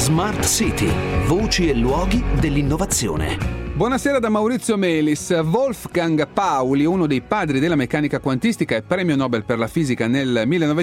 Smart City, voci e luoghi dell'innovazione. Buonasera da Maurizio Melis. Wolfgang Pauli, uno dei padri della meccanica quantistica e premio Nobel per la fisica nel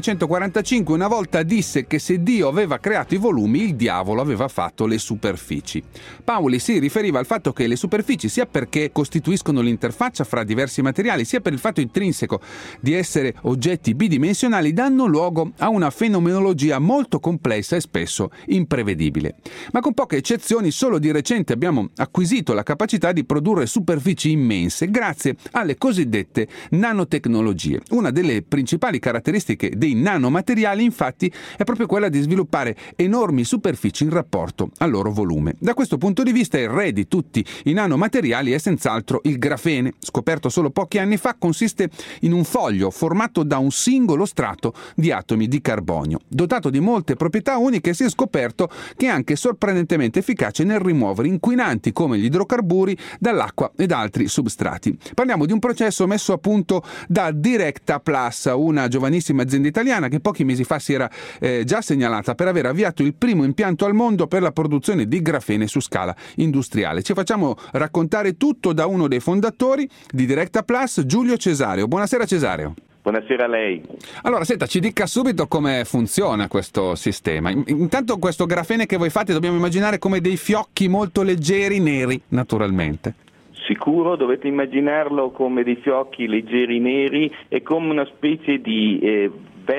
1945, una volta disse che se Dio aveva creato i volumi, il diavolo aveva fatto le superfici. Pauli si riferiva al fatto che le superfici, sia perché costituiscono l'interfaccia fra diversi materiali, sia per il fatto intrinseco di essere oggetti bidimensionali, danno luogo a una fenomenologia molto complessa e spesso imprevedibile. Ma con poche eccezioni, solo di recente abbiamo acquisito la capacità di produrre superfici immense grazie alle cosiddette nanotecnologie. Una delle principali caratteristiche dei nanomateriali, infatti, è proprio quella di sviluppare enormi superfici in rapporto al loro volume. Da questo punto di vista, il re di tutti i nanomateriali è senz'altro il grafene. Scoperto solo pochi anni fa, consiste in un foglio formato da un singolo strato di atomi di carbonio. Dotato di molte proprietà uniche, si è scoperto che è anche sorprendentemente efficace nel rimuovere inquinanti come gli idrocarburi dall'acqua ed altri substrati. Parliamo di un processo messo a punto da Directa Plus, una giovanissima azienda italiana che pochi mesi fa si era già segnalata per aver avviato il primo impianto al mondo per la produzione di grafene su scala industriale. Ci facciamo raccontare tutto da uno dei fondatori di Directa Plus, Giulio Cesareo. Buonasera Cesareo. Buonasera a lei. Allora, senta, ci dica subito come funziona questo sistema. Intanto questo grafene che voi fate dobbiamo immaginare come dei fiocchi molto leggeri, neri, naturalmente. Sicuro, dovete immaginarlo come dei fiocchi leggeri neri e come una specie di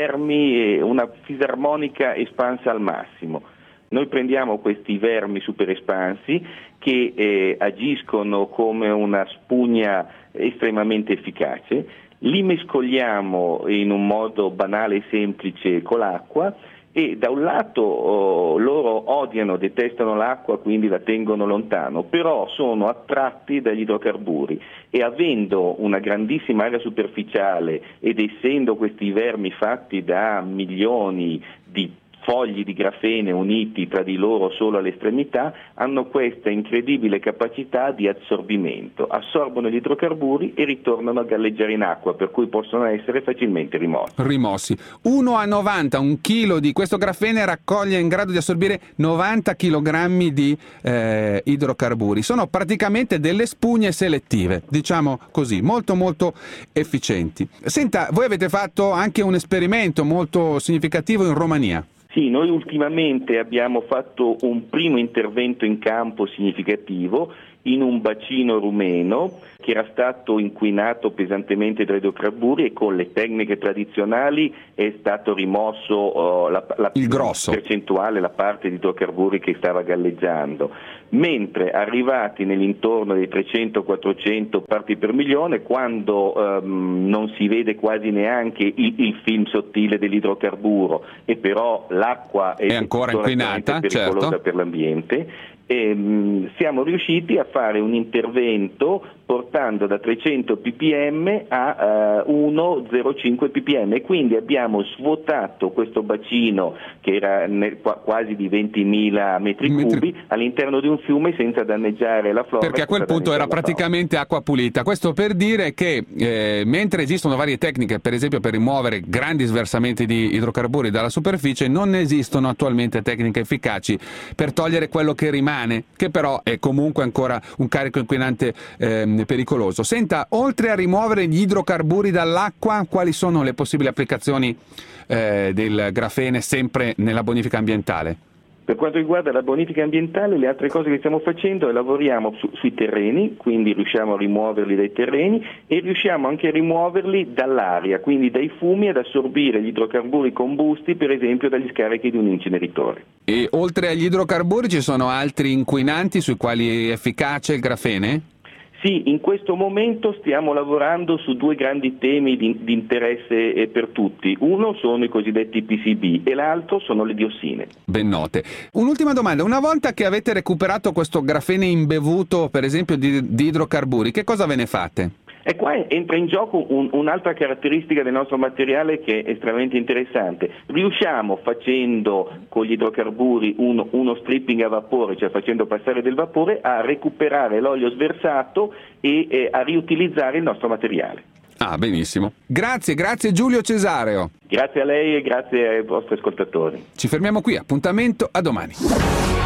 vermi, una fisarmonica espansa al massimo. Noi prendiamo questi vermi super espansi che agiscono come una spugna estremamente efficace. Li mescoliamo in un modo banale e semplice con l'acqua e da un lato loro odiano, detestano l'acqua, quindi la tengono lontano, però sono attratti dagli idrocarburi e avendo una grandissima area superficiale ed essendo questi vermi fatti da milioni di fogli di grafene uniti tra di loro solo all'estremità, hanno questa incredibile capacità di assorbimento. Assorbono gli idrocarburi e ritornano a galleggiare in acqua, per cui possono essere facilmente rimossi. 1:90, un chilo di questo grafene raccoglie in grado di assorbire 90 kg di idrocarburi. Sono praticamente delle spugne selettive, diciamo così, molto molto efficienti. Senta, voi avete fatto anche un esperimento molto significativo in Romania. Sì, noi ultimamente abbiamo fatto un primo intervento in campo significativo in un bacino rumeno che era stato inquinato pesantemente da idrocarburi e con le tecniche tradizionali è stato rimosso la percentuale, la parte di idrocarburi che stava galleggiando, mentre arrivati nell'intorno dei 300-400 parti per milione, quando non si vede quasi neanche il film sottile dell'idrocarburo e però l'acqua è ancora inquinata, pericolosa, certo, per l'ambiente, siamo riusciti a fare un intervento portando da 300 ppm a 1,05 ppm e quindi abbiamo svuotato questo bacino che era quasi di 20.000 metri cubi all'interno di un fiume senza danneggiare la flora. Perché a quel punto era praticamente acqua pulita. Questo per dire che mentre esistono varie tecniche, per esempio per rimuovere grandi sversamenti di idrocarburi dalla superficie, non esistono attualmente tecniche efficaci per togliere quello che rimane, che però è comunque ancora un carico inquinante pericoloso. Senta, oltre a rimuovere gli idrocarburi dall'acqua, quali sono le possibili applicazioni del grafene sempre nella bonifica ambientale? Per quanto riguarda la bonifica ambientale, le altre cose che stiamo facendo è lavoriamo sui terreni, quindi riusciamo a rimuoverli dai terreni e riusciamo anche a rimuoverli dall'aria, quindi dai fumi, ad assorbire gli idrocarburi combusti, per esempio dagli scarichi di un inceneritore. E oltre agli idrocarburi ci sono altri inquinanti sui quali è efficace il grafene? Sì, in questo momento stiamo lavorando su due grandi temi di interesse per tutti. Uno sono i cosiddetti PCB e l'altro sono le diossine. Ben note. Un'ultima domanda. Una volta che avete recuperato questo grafene imbevuto, per esempio, di idrocarburi, che cosa ve ne fate? E qua entra in gioco un'altra caratteristica del nostro materiale che è estremamente interessante. Riusciamo, facendo con gli idrocarburi uno stripping a vapore, cioè facendo passare del vapore, a recuperare l'olio sversato e a riutilizzare il nostro materiale. Ah, benissimo. Grazie Giulio Cesareo. Grazie a lei e grazie ai vostri ascoltatori. Ci fermiamo qui, appuntamento a domani.